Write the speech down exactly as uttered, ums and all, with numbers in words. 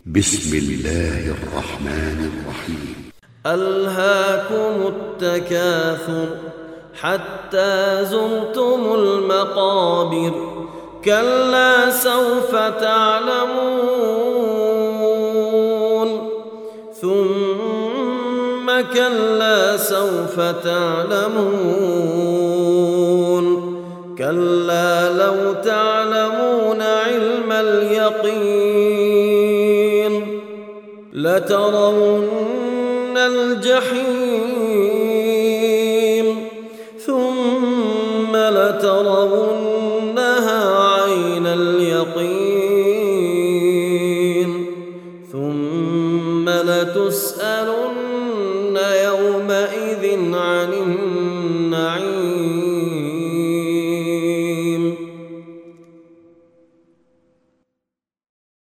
بسم الله الرحمن الرحيم. ألهاكم التكاثر حتى زرتم المقابر كلا سوف تعلمون ثم كلا سوف تعلمون كلا لو تعلمون علم اليقين لترون الجحيم ثم لترونها عين اليقين ثم لتسألن